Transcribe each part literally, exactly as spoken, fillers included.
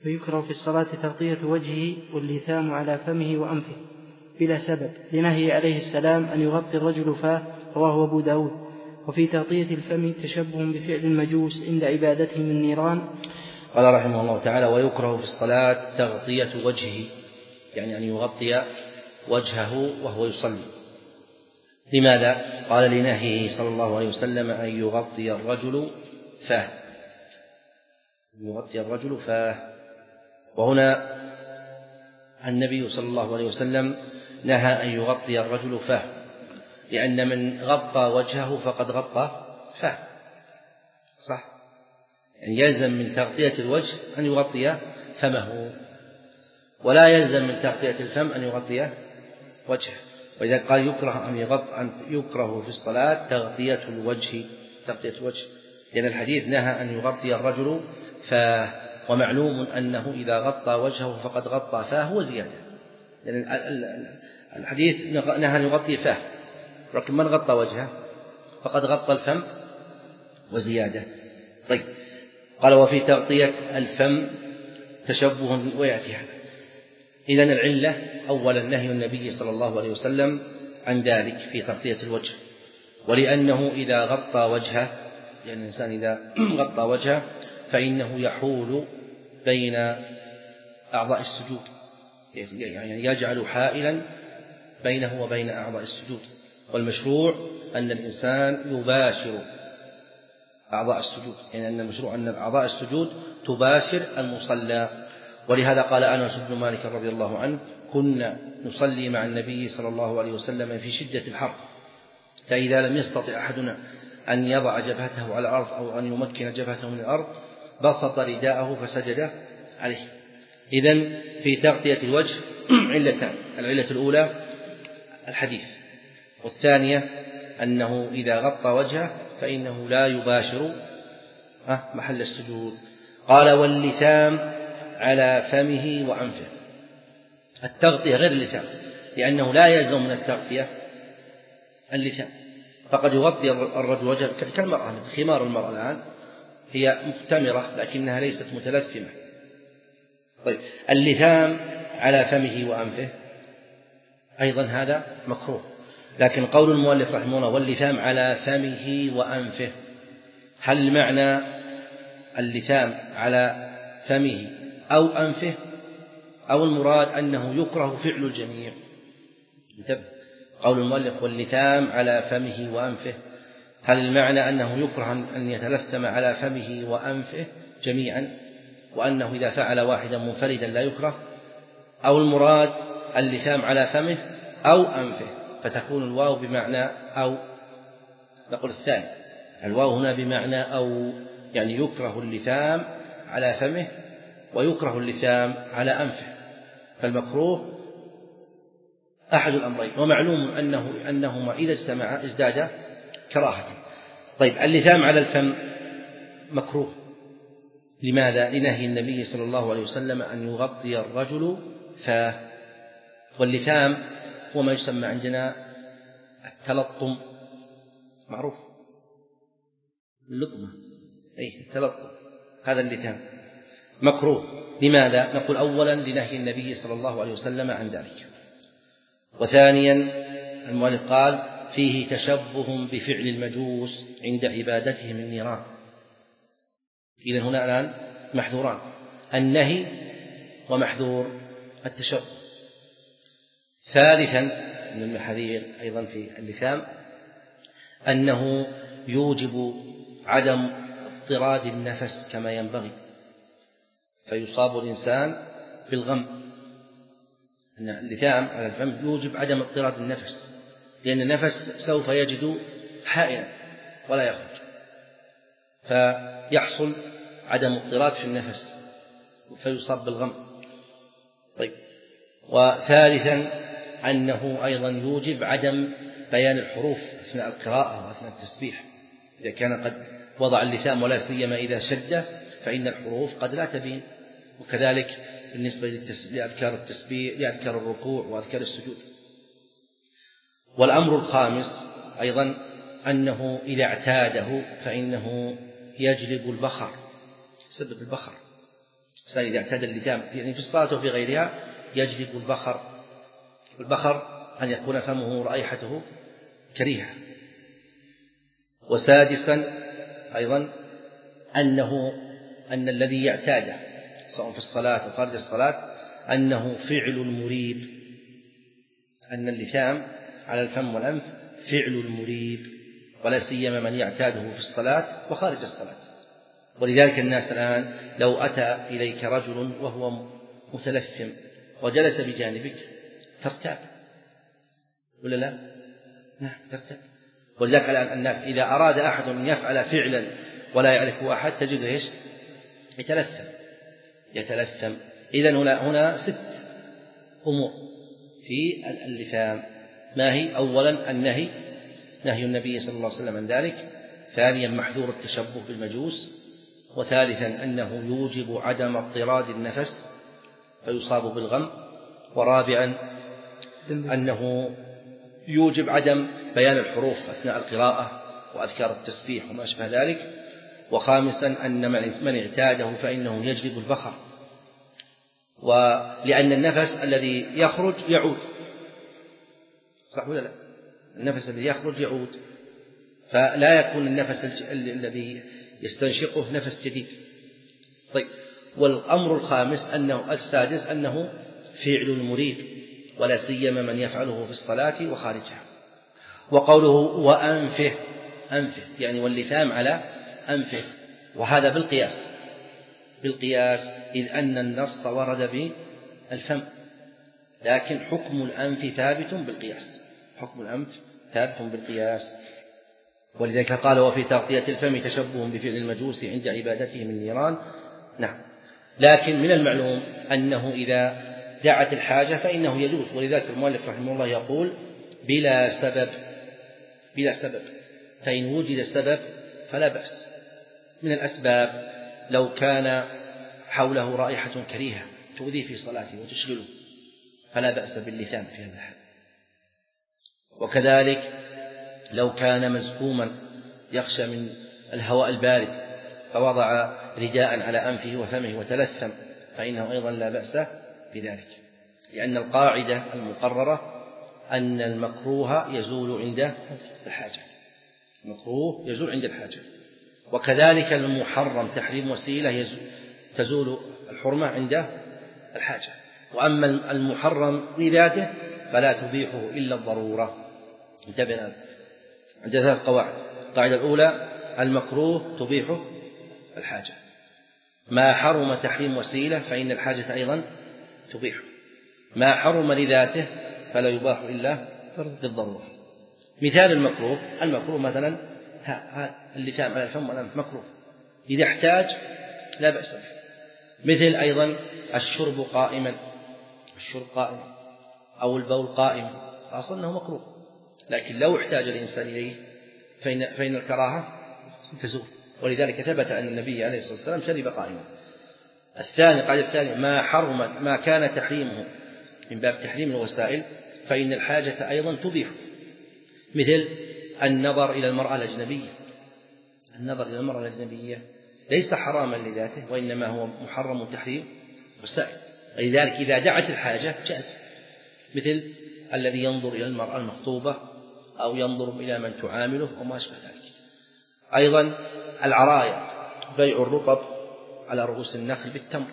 ويكره في الصلاة تغطية وجهه واللثام على فمه وأنفه بلا سبب لنهي عليه السلام أن يغطي الرجل فاه، رواه أبو داود. وفي تغطية الفم تشبه بفعل المجوس عند عبادتهم النيران. قال رحمه الله تعالى: ويكره في الصلاة تغطية وجهه، يعني أن يغطي وجهه وهو يصلي. لماذا؟ قال: لنهيه صلى الله عليه وسلم أن يغطي الرجل فاه، يغطي الرجل فاه. وهنا النبي صلى الله عليه وسلم نهى أن يغطي الرجل فاه، لأن من غطى وجهه فقد غطى فاه، صح؟ يعني يلزم من تغطية الوجه أن يغطي فمه، ولا يلزم من تغطية الفم أن يغطي وجهه. وإذا قال يكره أن يغطى أن يكره في الصلاة تغطية الوجه، تغطية الوجه، لأن الحديث نهى أن يغطي الرجل فاه، ومعلوم أنه إذا غطى وجهه فقد غطى فاه وزيادة، لأن الحديث نهى أن يغطي فاه، لكن من غطى وجهه فقد غطى الفم وزيادة. طيب، قال: وفي تغطية الفم تشبه ويأتي هذا. إذن العلة أولا نهي النبي صلى الله عليه وسلم عن ذلك في تغطية الوجه، ولأنه إذا غطى وجهه، لأن الإنسان إذا غطى وجهه فإنه يحول بين أعضاء السجود، يعني يجعل حائلا بينه وبين أعضاء السجود. والمشروع أن الإنسان يباشر أعضاء السجود، يعني أن المشروع أن أعضاء السجود تباشر المصلى. ولهذا قال أنس بن مالك رضي الله عنه: كنا نصلي مع النبي صلى الله عليه وسلم في شدة الحر، فإذا لم يستطع أحدنا أن يضع جبهته على الأرض أو أن يمكن جبهته من الأرض بسط رداءه فسجد عليه. إذن في تغطية الوجه علتان: العلة الأولى الحديث، والثانية أنه إذا غطى وجهه فإنه لا يباشر محل السجود. قال: واللثام على فمه وأنفه. التغطية غير اللثام، لأنه لا يلزم من التغطية اللثام، فقد يغطي الرجل وجهه كالمرأة، خمار المرأة الآن هي مختمرة لكنها ليست متلثمة. طيب، اللثام على فمه وأنفه أيضا هذا مكروه، لكن قول المؤلف رحمه الله: واللثام على فمه وأنفه، هل المعنى اللثام على فمه أو أنفه، أو المراد أنه يكره فعل الجميع؟ انتبه، قول المؤلف: واللثام على فمه وأنفه، هل المعنى أنه يكره أن يتلثم على فمه وأنفه جميعا، وأنه إذا فعل واحدا منفردا لا يكره، أو المراد اللثام على فمه أو أنفه، فتكون الواو بمعنى أو؟ نقول الثاني، الواو هنا بمعنى أو، يعني يكره اللثام على فمه ويكره اللثام على أنفه، فالمكروه أحد الأمرين، ومعلوم أنه أنهما إذا اجتمعا ازداد كراهة. طيب، اللثام على الفم مكروه، لماذا؟ لنهي النبي صلى الله عليه وسلم أن يغطي الرجل فاه. واللثام هو ما يسمى عندنا التلطم، معروف، اللطمة، أي التلطم، هذا اللثام مكروه. لماذا؟ نقول: أولا لنهي النبي صلى الله عليه وسلم عن ذلك، وثانيا المؤلف قال: فيه تشبه بفعل المجوس عند عبادتهم النيران. إذن هنا الآن محذوران: النهي ومحذور التشبه. ثالثا من المحاذير أيضا في اللثام أنه يوجب عدم اضطراد النفس كما ينبغي، فيصاب الإنسان بالغم. أن اللثام على الفم يوجب عدم اضطراد النفس، لأن النفس سوف يجد حائلا ولا يخرج، فيحصل عدم اضطراد في النفس فيصاب بالغم. طيب، وثالثا أنه أيضا يوجب عدم بيان الحروف أثناء القراءة وأثناء التسبيح، إذا كان قد وضع اللثام ولا سيما إذا شد فإن الحروف قد لا تبين. وكذلك بالنسبة لأذكار التسبيح، لأذكار الركوع وأذكار السجود. والأمر الخامس أيضا أنه إذا اعتاده فإنه يجلب البخر، يسبب البخر، الإنسان إذا اعتاد اللثام يعني في الصلاة وفي غيرها يجلب البخر، البخر أن يكون فمه رائحته كريهة. وسادسا أيضا أنه أن الذي يعتاده سواء في الصلاة أو خارج الصلاة أنه فعل مريب، أن اللثام على الفم والأنف فعل مريب، ولا سيما من يعتاده في الصلاة وخارج الصلاة. ولذلك الناس الآن لو أتى إليك رجل وهو متلثم وجلس بجانبك ترتاب ولا لا؟ نعم ترتاب. ولذلك الآن الناس إذا أراد أحد أن يفعل فعلا ولا يعرفه أحد تجده إيش؟ يتلثم يتلثم. إذن هنا هنا ست أمور في اللثام. ما هي؟ أولا النهي، نهي النبي صلى الله عليه وسلم عن ذلك. ثانيا محذور التشبه بالمجوس. وثالثا أنه يوجب عدم اضطراد النفس فيصاب بالغم. ورابعا أنه يوجب عدم بيان الحروف أثناء القراءة وأذكار التسبيح وما أشبه ذلك. وخامسا أن من اعتاده فإنه يجلب البخر، ولأن النفس الذي يخرج يعود، صح ولا لا؟ النفس الذي يخرج يعود، فلا يكون النفس الذي يستنشقه نفس جديد. طيب، والأمر الخامس أنه السادس أنه فعل مريب، ولا سيما من يفعله في الصلاة وخارجها. وقوله وأنفه، أنفه يعني واللثام على أنفه، وهذا بالقياس بالقياس إذ أن النص ورد بالفم، لكن حكم الأنف ثابت بالقياس، حكم الأنف ثابت بالقياس. ولذلك قال وفي تغطية الفم تشبه بفعل المجوس عند عبادتهم النيران. نعم، لكن من المعلوم أنه إذا دعت الحاجة فإنه يجوز. ولذلك المؤلف رحمه الله يقول بلا سبب، بلا سبب، فإن وجد السبب فلا بأس. من الأسباب لو كان حوله رائحة كريهة تؤذي في صلاته وتشغله فلا بأس باللثام في هذا الحال. وكذلك لو كان مزكوما يخشى من الهواء البارد فوضع رداء على أنفه وفمه وتلثم فإنه أيضا لا بأس بذلك، لأن القاعدة المقررة أن المكروه يزول عند الحاجة، المكروه يزول عند الحاجة. وكذلك المحرم تحريم وسيلة تزول الحرمة عند الحاجة. وأما المحرم بذاته فلا تبيحه إلا الضرورة. انتبهنا عند ثلاث قواعد. القاعدة الأولى المكروه تبيحه الحاجة، ما حرم تحريم وسيلة فإن الحاجة أيضا تبيحه، ما حرم لذاته فلا يباح إلا للضرورة. مثال المكروه، المكروه مثلا اللثام على الفم والأنف مكروه، إذا احتاج لا بأس به. مثل أيضا الشرب قائما، الشرب قائما أو البول قائما، أصلا أنه مكروه، لكن لو احتاج الإنسان إليه فإن, فإن الكراهة تزول. ولذلك ثبت أن النبي عليه الصلاة والسلام شرب قائما. الثاني قال الثاني ما حرم ما كان تحريمه من باب تحريم الوسائل فإن الحاجة أيضا تبيح. مثل النظر إلى المرأة الأجنبية، النظر إلى المرأة الأجنبية ليس حراما لذاته وإنما هو محرم تحريم وسائل، ولذلك إذا دعت الحاجة جاز. مثل الذي ينظر إلى المرأة المخطوبة أو ينظر إلى من تعامله وما أشبه ذلك. أيضا العرايا، بيع الرطب على رؤوس النخل بالتمر،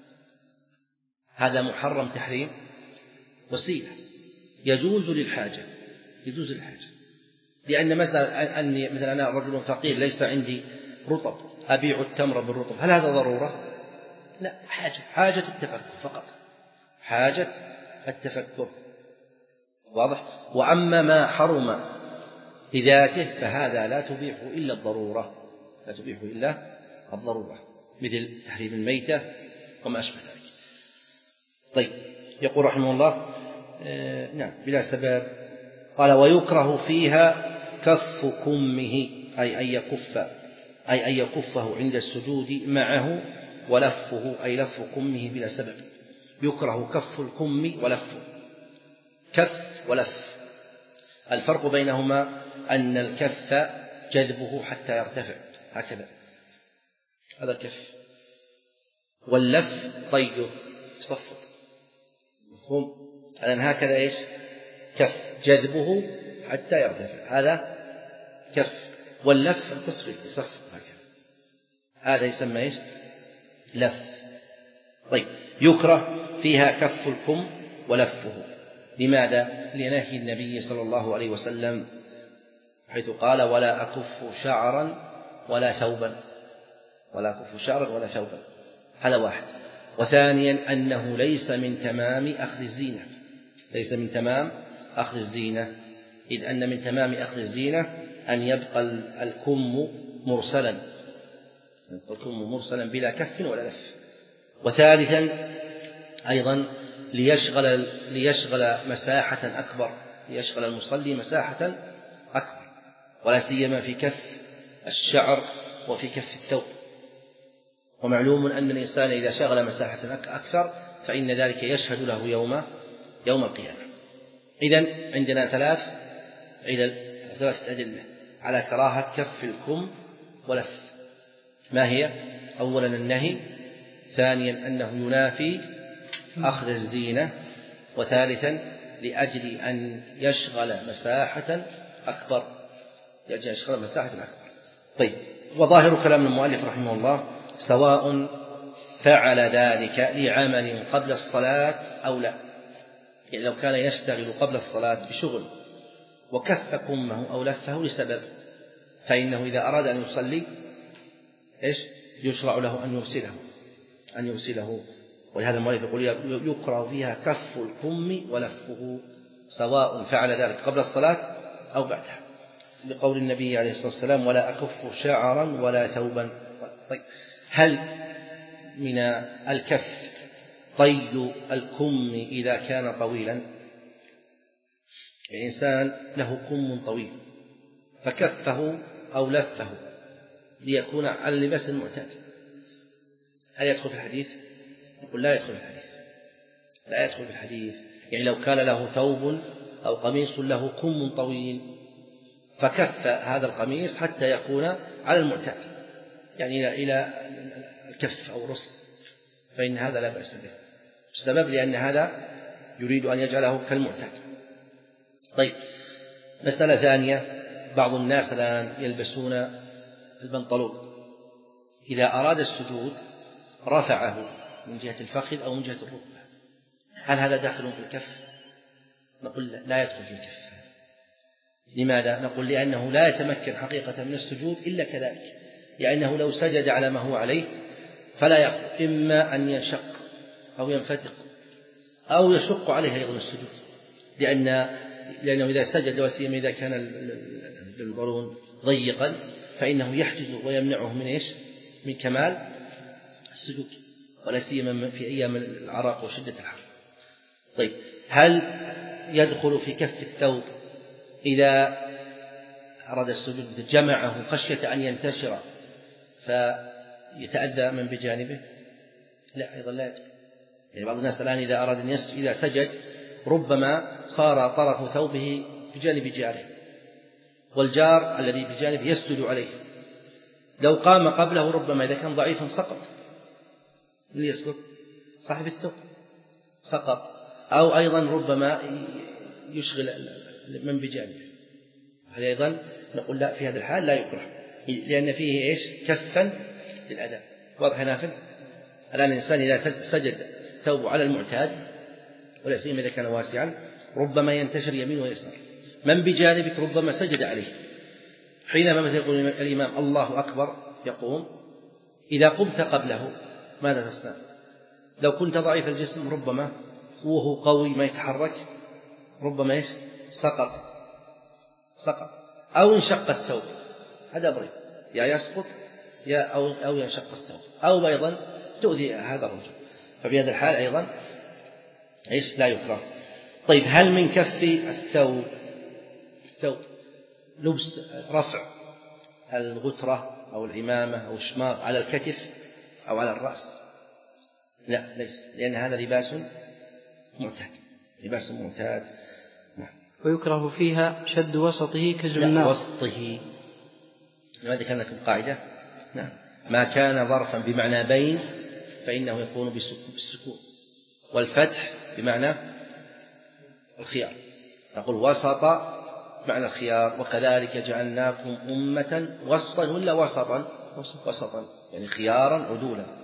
هذا محرم تحريم وسيلة، يجوز للحاجة، يجوز للحاجة. لأن مثلا أني مثلا أنا رجل فقير ليس عندي رطب أبيع التمر بالرطب، هل هذا ضرورة؟ لا، حاجة، حاجة التفكر فقط، حاجة التفكر، واضح. وأما ما حرم لذاته فهذا لا تبيحه إلا الضرورة، لا تبيحه إلا الضرورة، مثل تحريم الميتة وما أشبه ذلك. طيب، يقول رحمه الله آه نعم بلا سبب. قال ويكره فيها كف كمه، أي أن يكف أي أن يكفه عند السجود معه، ولفه أي لف كمه بلا سبب. يكره كف الكم ولفه، كف ولف. الفرق بينهما أن الكف جذبه حتى يرتفع هكذا، هذا الكف، واللف طيه يصفط، مفهوم؟ الآن هكذا إيش؟ كف جذبه حتى يرتفع، هذا كف. واللف التصفيق يصفط هكذا، هذا يسمى إيش؟ لف. طيب يكره فيها كف الكم ولفه، لماذا؟ لنهي النبي صلى الله عليه وسلم حيث قال ولا أكف شعرا ولا ثوبا، ولا أكف شعرا ولا ثوبا، هذا واحد. وثانيا أنه ليس من تمام أخذ الزينة، ليس من تمام أخذ الزينة، إذ أن من تمام أخذ الزينة أن يبقى الكم مرسلا، الكم مرسلا بلا كف ولا لف. وثالثا أيضا ليشغل, ليشغل مساحة أكبر، ليشغل المصلي مساحة أكبر، ولا سيما في كف الشعر وفي كف الثوب. ومعلوم أن الإنسان إذا شغل مساحة أكثر فإن ذلك يشهد له يوم يوم القيامة. إذن عندنا ثلاث علل، ثلاث أدلة على كراهة كف الكم ولف. ما هي؟ أولا النهي، ثانيا أنه ينافي أخذ الزينة، وثالثا لأجل أن يشغل مساحة أكبر، لأجل أن يشغل مساحة أكبر. طيب، وظاهر كلام المؤلف رحمه الله سواء فعل ذلك لعمل قبل الصلاة أو لا، يعني لو كان يشتغل قبل الصلاة بشغل وكف كمه أو لفه لسبب، فإنه إذا أراد أن يصلي إيش؟ يشرع له أن يرسله أن يرسله ولهذا المؤلف يقول يكره فيها كف الكم ولفه سواء فعل ذلك قبل الصلاة أو بعدها، لقول النبي عليه الصلاة والسلام ولا أكف شعرا ولا ثوبا. طيب، هل من الكف طي الكم إذا كان طويلا؟ الإنسان له كم طويل فكفه أو لفه ليكون على اللباس المعتاد، هل يدخل في الحديث؟ يقول لا يدخل في الحديث، لا يدخل في الحديث. يعني لو كان له ثوب أو قميص له كم طويل فكف هذا القميص حتى يكون على المعتاد، يعني إلى الكف أو الرسل، فإن هذا لا بأس به، السبب لأن هذا يريد أن يجعله كالمعتاد. طيب، مسألة ثانية، بعض الناس الآن يلبسون البنطلون إذا أراد السجود رفعه من جهة الفخذ أو من جهة الركبة، هل هذا داخل في الكف؟ نقول لا يدخل في الكف. لماذا؟ نقول لأنه لا يتمكن حقيقة من السجود إلا كذلك، لأنه لو سجد على ما هو عليه فلا يقف، إما أن ينشق أو ينفتق أو يشق عليه أيضا السجود، لأن لأنه إذا سجد وسيما إذا كان البنطلون ضيقا فإنه يحجز ويمنعه من إيش؟ من كمال السجود، ولا سيما في أيام العرق وشدة الحر. طيب، هل يدخل في كف الثوب إذا أراد السجود جمعه خشية أن ينتشر فيتأذى من بجانبه؟ لا، أيضا لا يدخل. يعني بعض الناس الآن إذا أراد أن يسجد إذا سجد ربما صار طرف ثوبه بجانب جاره، والجار الذي بجانبه يسجد عليه، لو قام قبله ربما إذا كان ضعيفا سقط. من يسقط؟ صاحب الثوب سقط، أو أيضا ربما يشغل من بجانبه، هذا أيضا نقول لا، في هذا الحال لا يكره، لأن فيه إيش؟ كفا للأذى. واضح نافل؟ الآن الإنسان إذا سجد ثوبه على المعتاد ولا سيما إذا كان واسعا ربما ينتشر يمين ويسار، من بجانبك ربما سجد عليه، حينما مثل يقول الإمام الله أكبر يقوم، إذا قمت قبله ماذا تصنع؟ لو كنت ضعيف الجسم ربما وهو قوي ما يتحرك ربما إيش؟ سقط سقط أو انشق الثوب، هذا أمرين، يا يسقط يا أو أو ينشق الثوب، أو أيضا تؤذي هذا الرجل، ففي هذا الحال أيضا إيش؟ لا يكره. طيب، هل من كف الثوب الثوب لبس رفع الغترة أو العمامة أو الشماغ على الكتف أو على الرأس؟ لا، ليس، لأن هذا لباس معتاد، لباس معتاد. نعم. ويكره فيها شد وسطه كجناح. وسطه، لماذا كان لكم قاعدة؟ نعم، ما كان ظرفا بمعنى بين فإنه يكون بالسكون، والفتح بمعنى الخيار، نقول وسط معنى الخيار. وكذلك جعلناكم أمة وسطا ولا وسطا؟ وسطا يعني خيارا عدولا.